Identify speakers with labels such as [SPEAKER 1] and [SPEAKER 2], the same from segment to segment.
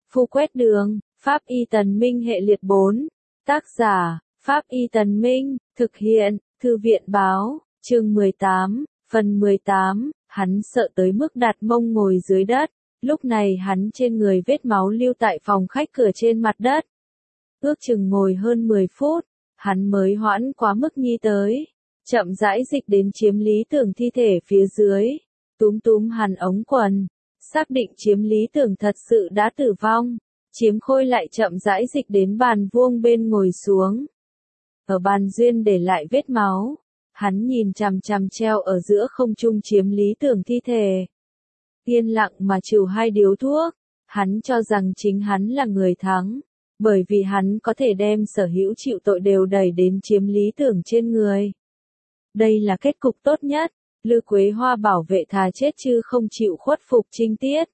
[SPEAKER 1] Phu quét đường, Pháp Y Tần Minh hệ liệt 4. Tác giả, Pháp Y Tần Minh, thực hiện, Thư viện báo, chương 18, phần 18, hắn sợ tới mức đặt mông ngồi dưới đất, lúc này hắn trên người vết máu lưu tại phòng khách cửa trên mặt đất. Ước chừng ngồi hơn 10 phút, hắn mới hoãn quá mức nhi tới, chậm rãi dịch đến chiếm lý tưởng thi thể phía dưới, túm hắn ống quần, xác định chiếm lý tưởng thật sự đã tử vong. Chiếm Khôi lại chậm rãi dịch đến bàn vuông bên ngồi xuống. Ở bàn duyên để lại vết máu, hắn nhìn chằm chằm treo ở giữa không trung chiếm lý tưởng thi thể. Yên lặng mà chịu 2 điếu thuốc, hắn cho rằng chính hắn là người thắng, bởi vì hắn có thể đem sở hữu chịu tội đều đẩy đến chiếm lý tưởng trên người. Đây là kết cục tốt nhất, Lư Quế Hoa bảo vệ thà chết chứ không chịu khuất phục trinh tiết.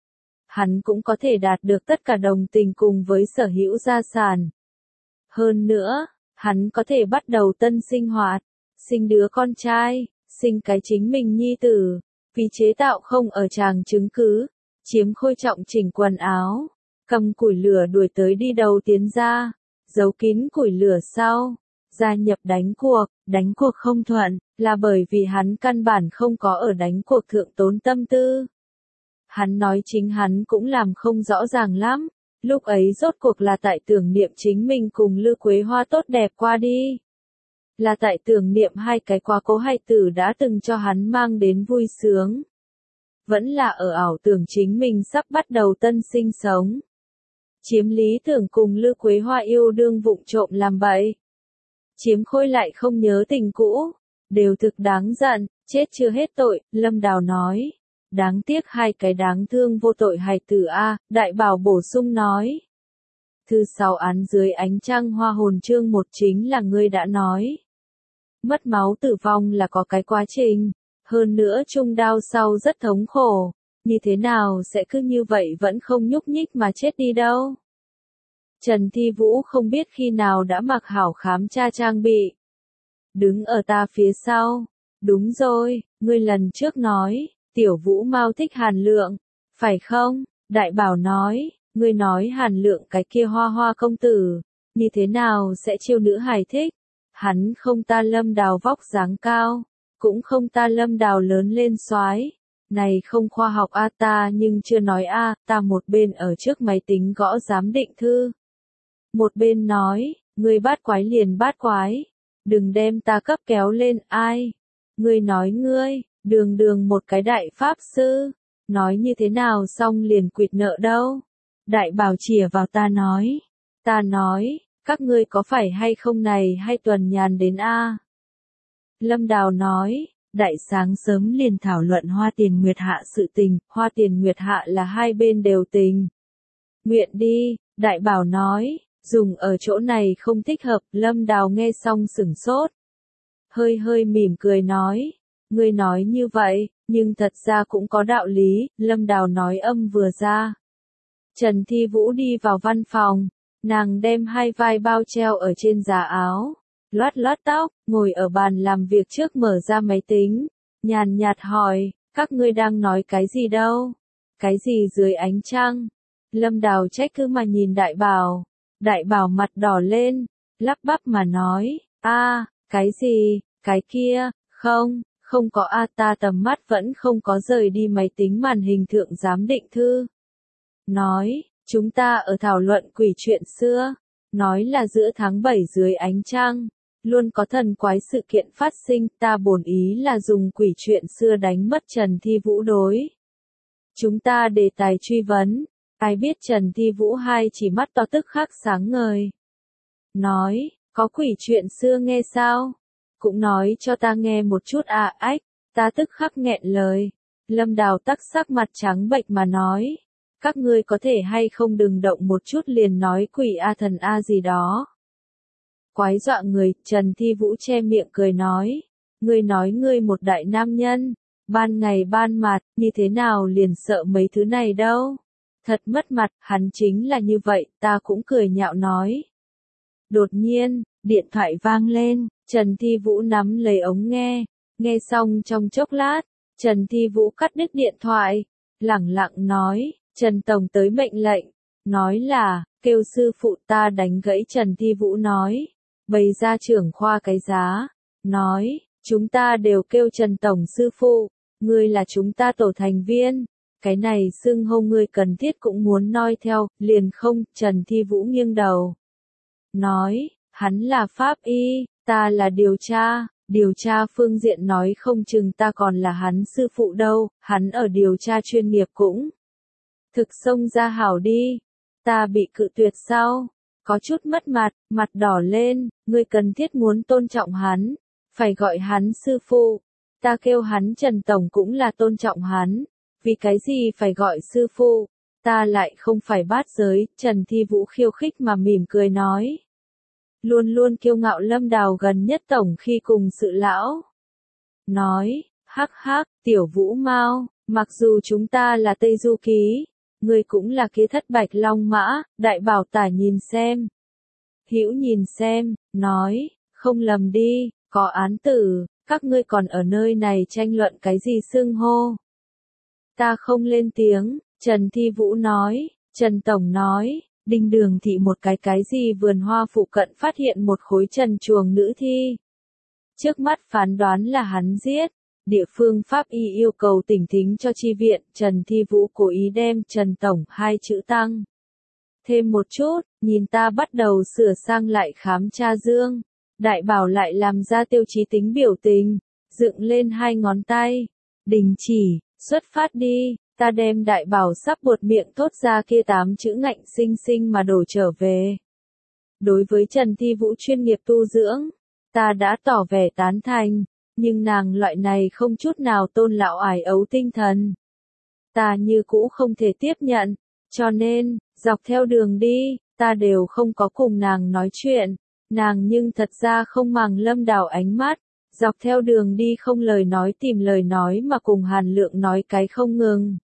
[SPEAKER 1] Hắn cũng có thể đạt được tất cả đồng tình cùng với sở hữu gia sản. Hơn nữa, hắn có thể bắt đầu tân sinh hoạt, sinh đứa con trai, sinh cái chính mình nhi tử, vì chế tạo không ở tràng chứng cứ, Chiếm Khôi trọng chỉnh quần áo, cầm củi lửa đuổi tới đi đầu tiến ra, giấu kín củi lửa sau, gia nhập đánh cuộc không thuận, là bởi vì hắn căn bản không có ở đánh cuộc thượng tốn tâm tư. Hắn nói chính hắn cũng làm không rõ ràng lắm, lúc ấy rốt cuộc là tại tưởng niệm chính mình cùng Lư Quế Hoa tốt đẹp qua đi. Là tại tưởng niệm 2 cái quá cố hài tử đã từng cho hắn mang đến vui sướng. Vẫn là ở ảo tưởng chính mình sắp bắt đầu tân sinh sống. Chiếm lý tưởng cùng Lư Quế Hoa yêu đương vụng trộm làm bậy. Chiếm Khôi lại không nhớ tình cũ, đều thực đáng giận, chết chưa hết tội, Lâm Đào nói. Đáng tiếc 2 cái đáng thương vô tội hài tử a, Đại Bảo bổ sung nói. Thư 6 án dưới ánh trăng hoa hồn chương 1 chính là ngươi đã nói. Mất máu tử vong là có cái quá trình, hơn nữa trung đao sau rất thống khổ, như thế nào sẽ cứ như vậy vẫn không nhúc nhích mà chết đi đâu. Trần Thi Vũ không biết khi nào đã mặc hảo khám tra trang bị. Đứng ở ta phía sau, đúng rồi, ngươi lần trước nói. Tiểu Vũ mau thích Hàn Lượng, phải không? Đại Bảo nói, ngươi nói Hàn Lượng cái kia hoa hoa công tử, như thế nào sẽ chiêu nữ hài thích? Hắn không ta Lâm Đào vóc dáng cao, cũng không ta Lâm Đào lớn lên soái. Này không khoa học a ta nhưng chưa nói a, ta một bên ở trước máy tính gõ giám định thư. Một bên nói, ngươi bát quái liền bát quái, đừng đem ta cấp kéo lên ai. Ngươi nói ngươi. Đường một cái đại pháp sư, nói như thế nào xong liền quỵt nợ đâu. Đại Bảo chìa vào ta nói, các ngươi có phải hay không này hay tuần nhàn đến a? Lâm Đào nói, đại sáng sớm liền thảo luận Hoa Tiền Nguyệt Hạ sự tình, Hoa Tiền Nguyệt Hạ là 2 bên đều tình. Nguyện đi, Đại Bảo nói, dùng ở chỗ này không thích hợp, Lâm Đào nghe xong sửng sốt. Hơi mỉm cười nói. Ngươi nói như vậy, nhưng thật ra cũng có đạo lý, Lâm Đào nói âm vừa ra. Trần Thi Vũ đi vào văn phòng, nàng đem 2 vai bao treo ở trên giá áo, loát tóc, ngồi ở bàn làm việc trước mở ra máy tính, nhàn nhạt hỏi, các ngươi đang nói cái gì đâu? Cái gì dưới ánh trăng? Lâm Đào trách cứ mà nhìn Đại Bảo mặt đỏ lên, lắp bắp mà nói, cái gì, cái kia, không có ta tầm mắt vẫn không có rời đi máy tính màn hình thượng giám định thư. Nói, chúng ta ở thảo luận quỷ chuyện xưa, nói là giữa tháng 7 dưới ánh trăng, luôn có thần quái sự kiện phát sinh, ta bổn ý là dùng quỷ chuyện xưa đánh mất Trần Thi Vũ đối. Chúng ta đề tài truy vấn, ai biết Trần Thi Vũ hai chỉ mắt to tức khắc sáng ngời. Nói, có quỷ chuyện xưa nghe sao? Cũng nói cho ta nghe một chút ách, ta tức khắc nghẹn lời. Lâm Đào tắc sắc mặt trắng bệch mà nói, các ngươi có thể hay không đừng động một chút liền nói quỷ thần gì đó. Quái dọa người, Trần Thi Vũ che miệng cười nói, ngươi một đại nam nhân, ban ngày ban mặt, như thế nào liền sợ mấy thứ này đâu. Thật mất mặt, hắn chính là như vậy, ta cũng cười nhạo nói. Đột nhiên, điện thoại vang lên. Trần Thi Vũ nắm lấy ống nghe xong trong chốc lát, Trần Thi Vũ cắt đứt điện thoại, lẳng lặng nói, Trần Tổng tới mệnh lệnh, nói là, kêu sư phụ. Ta đánh gãy Trần Thi Vũ nói, bày ra trưởng khoa cái giá, nói, chúng ta đều kêu Trần Tổng sư phụ, ngươi là chúng ta tổ thành viên, cái này xưng hô ngươi cần thiết cũng muốn noi theo, liền không. Trần Thi Vũ nghiêng đầu, nói, hắn là pháp y, ta là điều tra phương diện nói không chừng ta còn là hắn sư phụ đâu, hắn ở điều tra chuyên nghiệp cũng thực xông ra hảo đi. Ta bị cự tuyệt sao? Có chút mất mặt, mặt đỏ lên, ngươi cần thiết muốn tôn trọng hắn, phải gọi hắn sư phụ. Ta kêu hắn Trần Tổng cũng là tôn trọng hắn, vì cái gì phải gọi sư phụ? Ta lại không phải bát giới. Trần Thi Vũ khiêu khích mà mỉm cười nói. Luôn luôn kiêu ngạo Lâm Đào gần nhất tổng khi cùng sự lão. Nói, hắc hắc, tiểu Vũ Mao, mặc dù chúng ta là Tây Du Ký, ngươi cũng là kia thất bạch long mã. Đại Bảo Tả nhìn xem. Hữu nhìn xem, nói, không lầm đi, có án tử, các ngươi còn ở nơi này tranh luận cái gì xưng hô. Ta không lên tiếng. Trần Thi Vũ nói. Trần Tổng nói, Đinh Đường thị một cái gì vườn hoa phụ cận phát hiện một khối trần truồng nữ thi. Trước mắt phán đoán là hắn giết. Địa phương pháp y yêu cầu tỉnh thính cho chi viện. Trần Thi Vũ cố ý đem Trần Tổng hai chữ tăng thêm một chút, nhìn ta bắt đầu sửa sang lại khám tra dương. Đại Bảo lại làm ra tiêu chí tính biểu tình, dựng lên hai ngón tay. Đình chỉ, xuất phát đi. Ta đem Đại Bảo sắp buột miệng thốt ra kia 8 chữ ngạnh sinh sinh mà đổ trở về. Đối với Trần Thi Vũ chuyên nghiệp tu dưỡng, ta đã tỏ vẻ tán thành, nhưng nàng loại này không chút nào tôn lão ải ấu tinh thần. Ta như cũ không thể tiếp nhận, cho nên, dọc theo đường đi, ta đều không có cùng nàng nói chuyện. Nàng nhưng thật ra không màng Lâm Đào ánh mắt, dọc theo đường đi không lời nói tìm lời nói mà cùng Hàn Lượng nói cái không ngừng.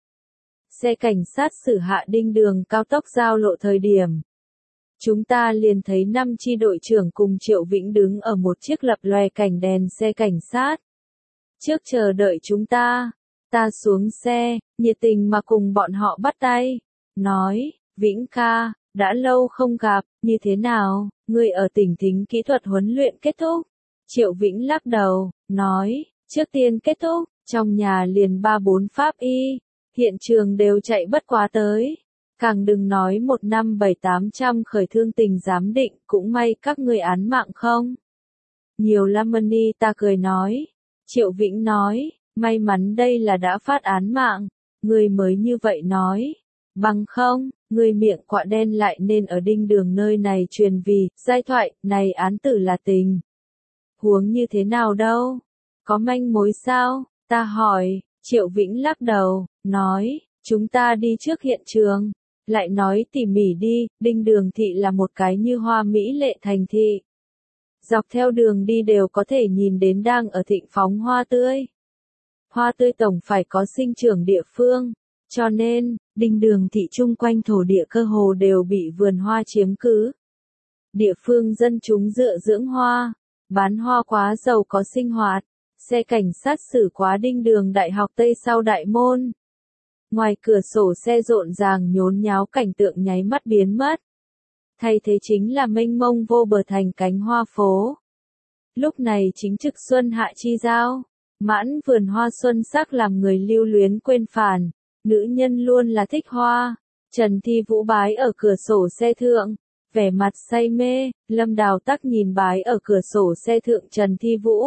[SPEAKER 1] Xe cảnh sát xử hạ Đinh Đường cao tốc giao lộ thời điểm. Chúng ta liền thấy 5 chi đội trưởng cùng Triệu Vĩnh đứng ở một chiếc lập lòe cảnh đèn xe cảnh sát. Trước chờ đợi chúng ta. Ta xuống xe, nhiệt tình mà cùng bọn họ bắt tay. Nói, Vĩnh ca, đã lâu không gặp, như thế nào, ngươi ở tỉnh thính kỹ thuật huấn luyện kết thúc? Triệu Vĩnh lắc đầu, nói, trước tiên kết thúc, trong nhà liền 3-4 pháp y, hiện trường đều chạy bất quá tới. Càng đừng nói 1 năm 7-800 khởi thương tình giám định, cũng may các ngươi án mạng không? Nhiều lắm money. Ta cười nói. Triệu Vĩnh nói, may mắn đây là đã phát án mạng, ngươi mới như vậy nói. Bằng không, ngươi miệng quạ đen lại nên ở Đinh Đường nơi này truyền vì, giai thoại, này án tử là tình. Huống như thế nào đâu? Có manh mối sao? Ta hỏi. Triệu Vĩnh lắc đầu, nói, chúng ta đi trước hiện trường. Lại nói tỉ mỉ đi, Đinh Đường thị là một cái như hoa mỹ lệ thành thị. Dọc theo đường đi đều có thể nhìn đến đang ở thịnh phóng hoa tươi. Hoa tươi tổng phải có sinh trưởng địa phương. Cho nên, Đinh Đường thị chung quanh thổ địa cơ hồ đều bị vườn hoa chiếm cứ. Địa phương dân chúng dựa dưỡng hoa, bán hoa quá giàu có sinh hoạt. Xe cảnh sát xử quá Đinh Đường Đại học Tây sau đại môn. Ngoài cửa sổ xe rộn ràng nhốn nháo cảnh tượng nháy mắt biến mất. Thay thế chính là mênh mông vô bờ thành cánh hoa phố. Lúc này chính trực xuân hạ chi giao, mãn vườn hoa xuân sắc làm người lưu luyến quên phản. Nữ nhân luôn là thích hoa. Trần Thi Vũ bái ở cửa sổ xe thượng, vẻ mặt say mê. Lâm Đào tắc nhìn bái ở cửa sổ xe thượng Trần Thi Vũ,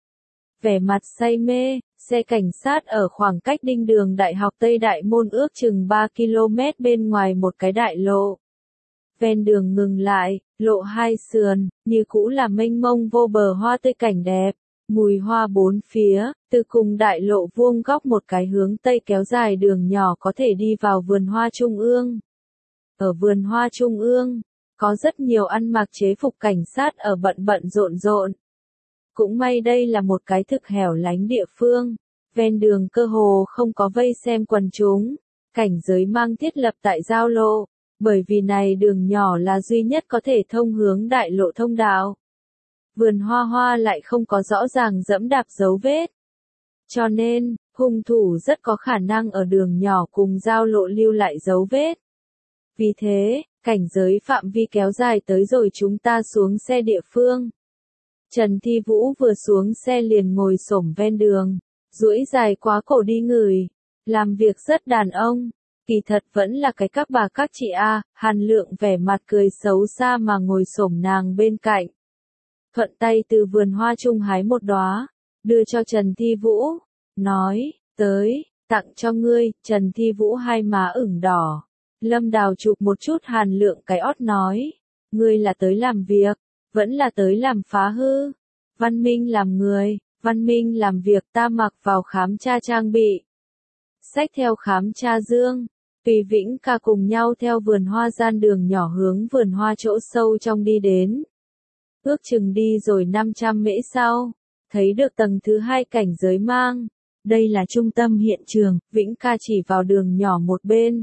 [SPEAKER 1] vẻ mặt say mê. Xe cảnh sát ở khoảng cách Đinh Đường Đại học Tây Đại Môn ước chừng 3 km bên ngoài một cái đại lộ. Ven đường ngừng lại, lộ hai sườn, như cũ là mênh mông vô bờ hoa tươi cảnh đẹp, mùi hoa bốn phía. Từ cùng đại lộ vuông góc một cái hướng Tây kéo dài đường nhỏ có thể đi vào vườn hoa trung ương. Ở vườn hoa trung ương, có rất nhiều ăn mặc chế phục cảnh sát ở bận bận rộn rộn. Cũng may đây là một cái thực hẻo lánh địa phương, ven đường cơ hồ không có vây xem quần chúng, cảnh giới mang thiết lập tại giao lộ, bởi vì này đường nhỏ là duy nhất có thể thông hướng đại lộ thông đạo. Vườn hoa lại không có rõ ràng dẫm đạp dấu vết. Cho nên, hung thủ rất có khả năng ở đường nhỏ cùng giao lộ lưu lại dấu vết. Vì thế, cảnh giới phạm vi kéo dài tới rồi chúng ta xuống xe địa phương. Trần Thi Vũ vừa xuống xe liền ngồi xổm ven đường, duỗi dài quá cổ đi ngửi, làm việc rất đàn ông. Kỳ thật vẫn là cái các bà các chị a. Hàn Lượng vẻ mặt cười xấu xa mà ngồi xổm nàng bên cạnh. Thuận tay từ vườn hoa trung hái một đóa, đưa cho Trần Thi Vũ, nói, tới, tặng cho ngươi. Trần Thi Vũ hai má ửng đỏ. Lâm Đào chụp một chút Hàn Lượng cái ót nói, ngươi là tới làm việc, vẫn là tới làm phá hư. Văn minh làm người, văn minh làm việc. Ta mặc vào khám tra trang bị, xách theo khám tra dương, Tùy Vĩnh ca cùng nhau theo vườn hoa gian đường nhỏ hướng vườn hoa chỗ sâu trong đi đến. Ước chừng đi rồi 500 mễ sau, thấy được tầng thứ 2 cảnh giới mang. Đây là trung tâm hiện trường. Vĩnh ca chỉ vào đường nhỏ một bên,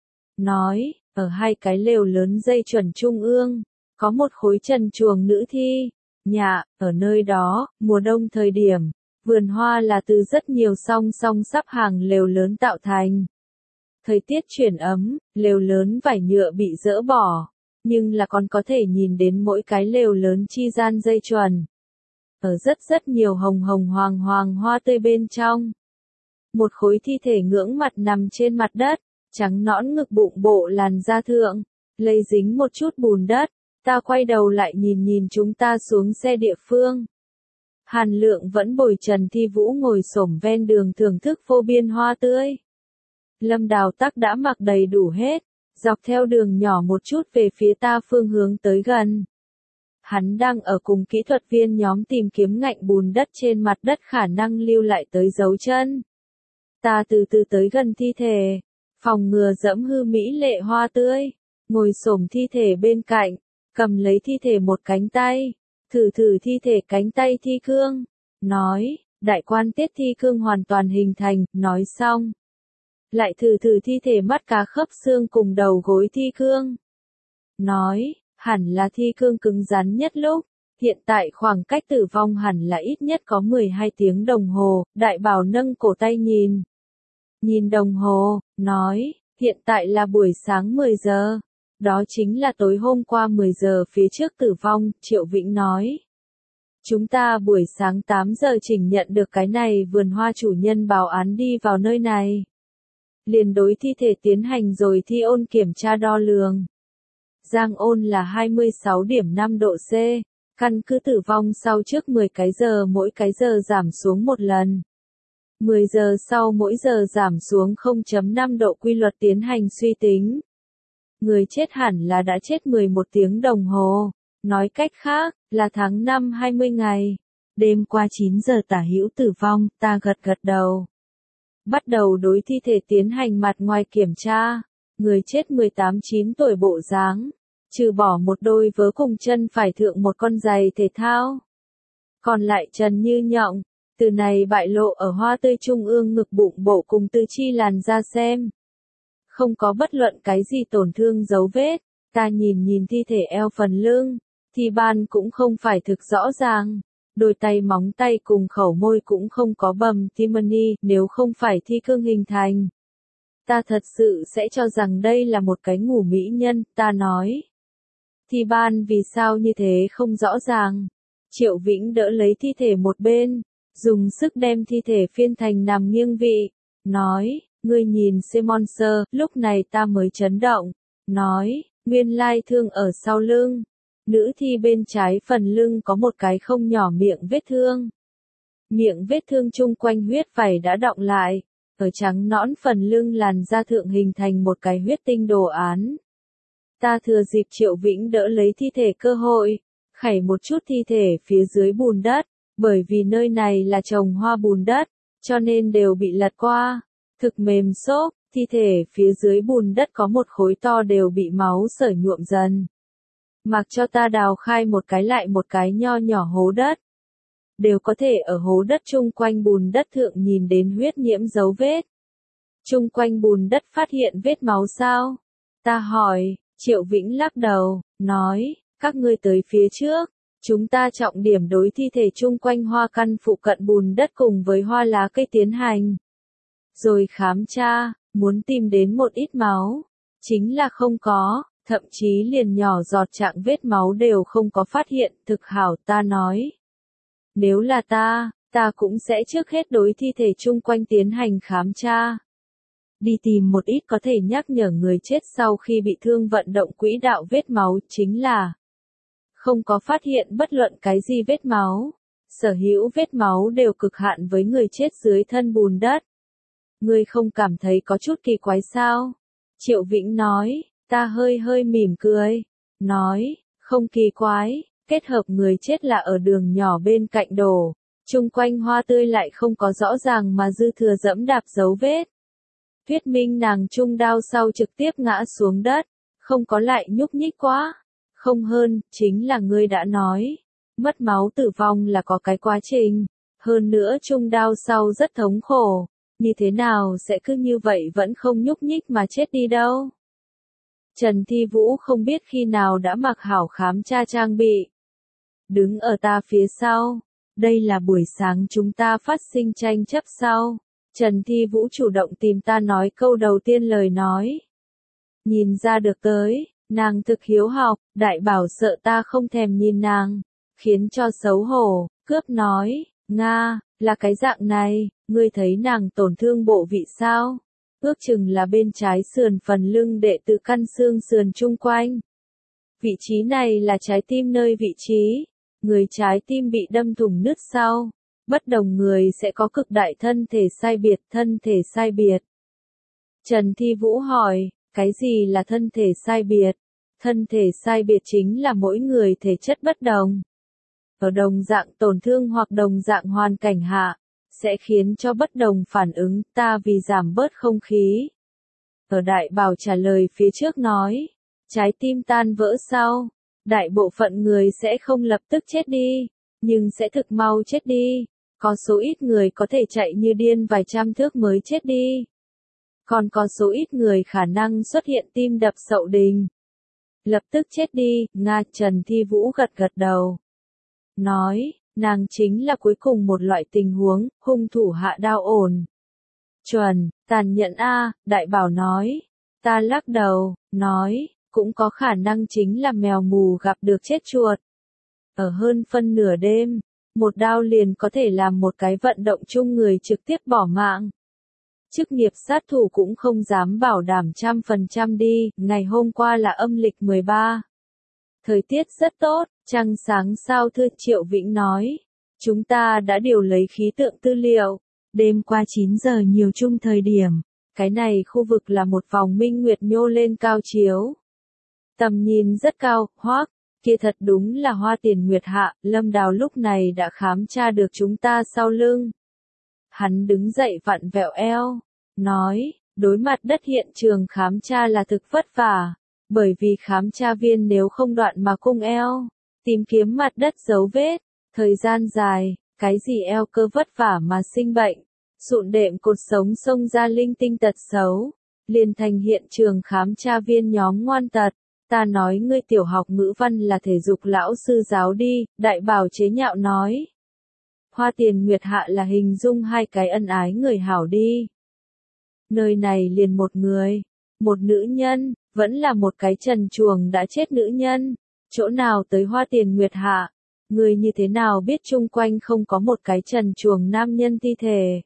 [SPEAKER 1] nói, ở hai cái lều lớn dây chuẩn trung ương, có một khối trần truồng nữ thi. Nhà, ở nơi đó, mùa đông thời điểm, vườn hoa là từ rất nhiều song song sắp hàng lều lớn tạo thành. Thời tiết chuyển ấm, lều lớn vải nhựa bị dỡ bỏ, nhưng là còn có thể nhìn đến mỗi cái lều lớn chi gian dây chuyền. Ở rất nhiều hồng hồng hoàng hoàng hoa tươi bên trong. Một khối thi thể ngưỡng mặt nằm trên mặt đất, trắng nõn ngực bụng bộ làn da thượng, lây dính một chút bùn đất. Ta quay đầu lại nhìn chúng ta xuống xe địa phương. Hàn Lượng vẫn bồi Trần Thi Vũ ngồi xổm ven đường thưởng thức vô biên hoa tươi. Lâm Đào tắc đã mặc đầy đủ hết, dọc theo đường nhỏ một chút về phía ta phương hướng tới gần. Hắn đang ở cùng kỹ thuật viên nhóm tìm kiếm ngạnh bùn đất trên mặt đất khả năng lưu lại tới dấu chân. Ta từ từ tới gần thi thể, phòng ngừa dẫm hư mỹ lệ hoa tươi, ngồi xổm thi thể bên cạnh, cầm lấy thi thể một cánh tay, thử thi thể cánh tay thi cương, nói, đại quan tiết thi cương hoàn toàn hình thành. Nói xong, lại thử thi thể mắt cá khớp xương cùng đầu gối thi cương, nói, hẳn là thi cương cứng rắn nhất lúc. Hiện tại khoảng cách tử vong hẳn là ít nhất có 12 tiếng đồng hồ. Đại bảo nâng cổ tay nhìn đồng hồ, nói, hiện tại là buổi sáng 10 giờ. Đó chính là tối hôm qua 10 giờ phía trước tử vong. Triệu Vĩnh nói, chúng ta buổi sáng 8 giờ chỉnh nhận được cái này vườn hoa chủ nhân báo án đi vào nơi này. Liền đối thi thể tiến hành rồi thi ôn kiểm tra đo lường. Giang ôn là 26,5 độ C, căn cứ tử vong sau trước 10 cái giờ mỗi cái giờ giảm xuống một lần. 10 giờ sau mỗi giờ giảm xuống 0,5 độ quy luật tiến hành suy tính. Người chết hẳn là đã chết 11 tiếng đồng hồ, nói cách khác, là tháng 5 20 ngày. Đêm qua 9 giờ tả hữu tử vong. Ta gật đầu. Bắt đầu đối thi thể tiến hành mặt ngoài kiểm tra. Người chết 18-9 tuổi bộ dáng, trừ bỏ một đôi vớ cùng chân phải thượng một con giày thể thao. Còn lại trần như nhộng, từ này bại lộ ở hoa tươi trung ương ngực bụng bộ cùng tứ chi làn da xem. Không có bất luận cái gì tổn thương dấu vết. Ta nhìn thi thể eo phần lưng, thì ban cũng không phải thực rõ ràng. Đôi tay móng tay cùng khẩu môi cũng không có bầm Timony, nếu không phải thi cương hình thành. Ta thật sự sẽ cho rằng đây là một cái ngủ mỹ nhân. Ta nói, thi ban vì sao như thế không rõ ràng. Triệu Vĩnh đỡ lấy thi thể một bên, dùng sức đem thi thể phiên thành nằm nghiêng vị, nói, ngươi nhìn Simonser. Lúc này ta mới chấn động, nói, nguyên lai thương ở sau lưng. Nữ thi bên trái phần lưng có một cái không nhỏ miệng vết thương. Miệng vết thương chung quanh huyết vảy đã đọng lại, ở trắng nõn phần lưng làn da thượng hình thành một cái huyết tinh đồ án. Ta thừa dịp Triệu Vĩnh đỡ lấy thi thể cơ hội, khẩy một chút thi thể phía dưới bùn đất, bởi vì nơi này là trồng hoa bùn đất, cho nên đều bị lật qua, thực mềm xốp. Thi thể phía dưới bùn đất có một khối to đều bị máu sởi nhuộm dần. Mặc cho ta đào khai một cái lại một cái nho nhỏ hố đất, đều có thể ở hố đất chung quanh bùn đất thượng nhìn đến huyết nhiễm dấu vết. Chung quanh bùn đất phát hiện vết máu sao? Ta hỏi. Triệu Vĩnh lắc đầu, nói, các ngươi tới phía trước, chúng ta trọng điểm đối thi thể chung quanh hoa căn phụ cận bùn đất cùng với hoa lá cây tiến hành. Rồi khám tra, muốn tìm đến một ít máu. Chính là không có, thậm chí liền nhỏ giọt trạng vết máu đều không có phát hiện, thực hảo ta nói. Nếu là ta cũng sẽ trước hết đối thi thể chung quanh tiến hành khám tra. Đi tìm một ít có thể nhắc nhở người chết sau khi bị thương vận động quỹ đạo vết máu, chính là không có phát hiện bất luận cái gì vết máu. Sở hữu vết máu đều cực hạn với người chết dưới thân bùn đất. Ngươi không cảm thấy có chút kỳ quái sao? Triệu Vĩnh nói, ta hơi hơi mỉm cười. Nói, không kỳ quái, kết hợp người chết là ở đường nhỏ bên cạnh đổ. Chung quanh hoa tươi lại không có rõ ràng mà dư thừa dẫm đạp dấu vết. Thuyết minh nàng chung đao sau trực tiếp ngã xuống đất, không có lại nhúc nhích quá. Không hơn, chính là ngươi đã nói. Mất máu tử vong là có cái quá trình. Hơn nữa chung đao sau rất thống khổ. Như thế nào sẽ cứ như vậy vẫn không nhúc nhích mà chết đi đâu. Trần Thi Vũ không biết khi nào đã mặc hảo khám tra trang bị. Đứng ở ta phía sau. Đây là buổi sáng chúng ta phát sinh tranh chấp sau. Trần Thi Vũ chủ động tìm ta nói câu đầu tiên lời nói. Nhìn ra được tới, nàng thực hiếu học, đại bảo sợ ta không thèm nhìn nàng. Khiến cho xấu hổ, cướp nói, Nga, là cái dạng này, ngươi thấy nàng tổn thương bộ vị sao? Ước chừng là bên trái sườn phần lưng đệ tử căn xương sườn chung quanh. Vị trí này là trái tim nơi vị trí. Người trái tim bị đâm thủng nứt sau. Bất đồng người sẽ có cực đại thân thể sai biệt. Trần Thi Vũ hỏi, cái gì là thân thể sai biệt? Thân thể sai biệt chính là mỗi người thể chất bất đồng. Ở đồng dạng tổn thương hoặc đồng dạng hoàn cảnh hạ, sẽ khiến cho bất đồng phản ứng, ta vì giảm bớt không khí. Ở đại bảo trả lời phía trước nói, trái tim tan vỡ sau, đại bộ phận người sẽ không lập tức chết đi, nhưng sẽ thực mau chết đi. Có số ít người có thể chạy như điên vài trăm thước mới chết đi. Còn có số ít người khả năng xuất hiện tim đập sậu đình. Lập tức chết đi, Nga. Trần Thi Vũ gật gật đầu. Nói, nàng chính là cuối cùng một loại tình huống, hung thủ hạ đao ổn. Chuẩn, tàn nhẫn a, đại bảo nói. Ta lắc đầu, nói, cũng có khả năng chính là mèo mù gặp được chết chuột. Ở hơn phân nửa đêm, một đao liền có thể làm một cái vận động chung người trực tiếp bỏ mạng. Chức nghiệp sát thủ cũng không dám bảo đảm 100% đi, ngày hôm qua là âm lịch 13. Thời tiết rất tốt, trăng sáng sao thưa Triệu Vĩnh nói. Chúng ta đã điều lấy khí tượng tư liệu. Đêm qua 9 giờ nhiều chung thời điểm. Cái này khu vực là một vòng minh nguyệt nhô lên cao chiếu. Tầm nhìn rất cao, hoác. Kia thật đúng là hoa tiền nguyệt hạ, Lâm Đào lúc này đã khám tra được chúng ta sau lưng. Hắn đứng dậy vặn vẹo eo, nói, đối mặt đất hiện trường khám tra là thực vất vả, bởi vì khám tra viên nếu không đoạn mà cung eo, tìm kiếm mặt đất dấu vết, thời gian dài, cái gì eo cơ vất vả mà sinh bệnh, sụn đệm cột sống xông ra linh tinh tật xấu, liền thành hiện trường khám tra viên nhóm ngoan tật. Ta nói ngươi tiểu học ngữ văn là thể dục lão sư giáo đi, đại bảo chế nhạo nói. Hoa tiền nguyệt hạ là hình dung hai cái ân ái người hảo đi. Nơi này liền một người, một nữ nhân, vẫn là một cái trần truồng đã chết nữ nhân. Chỗ nào tới hoa tiền nguyệt hạ, người như thế nào biết chung quanh không có một cái trần truồng nam nhân thi thể.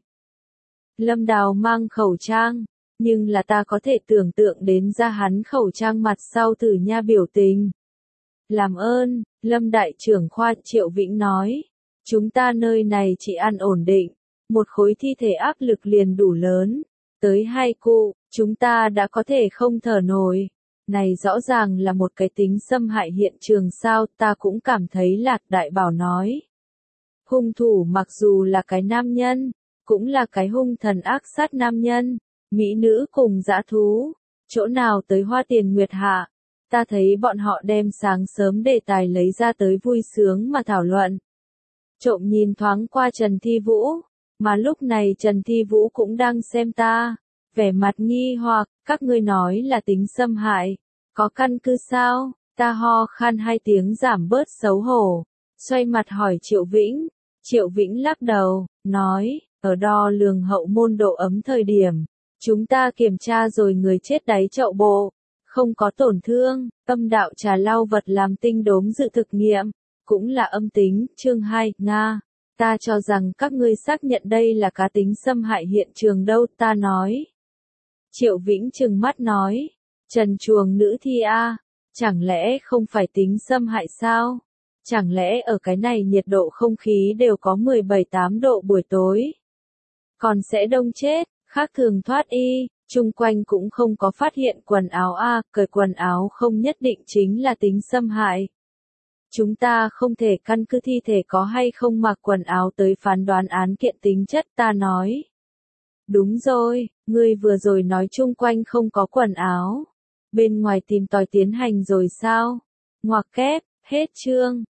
[SPEAKER 1] Lâm Đào mang khẩu trang. Nhưng là ta có thể tưởng tượng đến ra hắn khẩu trang mặt sau thử nha biểu tình. Làm ơn, Lâm đại trưởng khoa Triệu Vĩnh nói. Chúng ta nơi này chỉ ăn ổn định. Một khối thi thể áp lực liền đủ lớn. Tới 2 cụ, chúng ta đã có thể không thở nổi. Này rõ ràng là một cái tính xâm hại hiện trường sao, ta cũng cảm thấy lạc, đại bảo nói. Hung thủ mặc dù là cái nam nhân, cũng là cái hung thần ác sát nam nhân. Mỹ nữ cùng dã thú, chỗ nào tới hoa tiền nguyệt hạ, ta thấy bọn họ đem sáng sớm đề tài lấy ra tới vui sướng mà thảo luận. Trộm nhìn thoáng qua Trần Thi Vũ, mà lúc này Trần Thi Vũ cũng đang xem ta, vẻ mặt nghi hoặc, các ngươi nói là tính xâm hại, có căn cứ sao? Ta ho khan 2 tiếng giảm bớt xấu hổ, xoay mặt hỏi Triệu Vĩnh. Triệu Vĩnh lắc đầu, nói, ở đo lường hậu môn độ ấm thời điểm. Chúng ta kiểm tra rồi người chết đáy chậu bộ, không có tổn thương, âm đạo trà lau vật làm tinh đốm dự thực nghiệm, cũng là âm tính, chương 2, Nga. Ta cho rằng các ngươi xác nhận đây là cá tính xâm hại hiện trường đâu, ta nói. Triệu Vĩnh trừng mắt nói, trần truồng nữ thi a, chẳng lẽ không phải tính xâm hại sao? Chẳng lẽ ở cái này nhiệt độ không khí đều có 17-8 độ buổi tối? Còn sẽ đông chết, khác thường thoát y, chung quanh cũng không có phát hiện quần áo a, cởi quần áo không nhất định chính là tính xâm hại. Chúng ta không thể căn cứ thi thể có hay không mặc quần áo tới phán đoán án kiện tính chất, ta nói. Đúng rồi, ngươi vừa rồi nói chung quanh không có quần áo. Bên ngoài tìm tòi tiến hành rồi sao? Ngoặc kép, hết chương.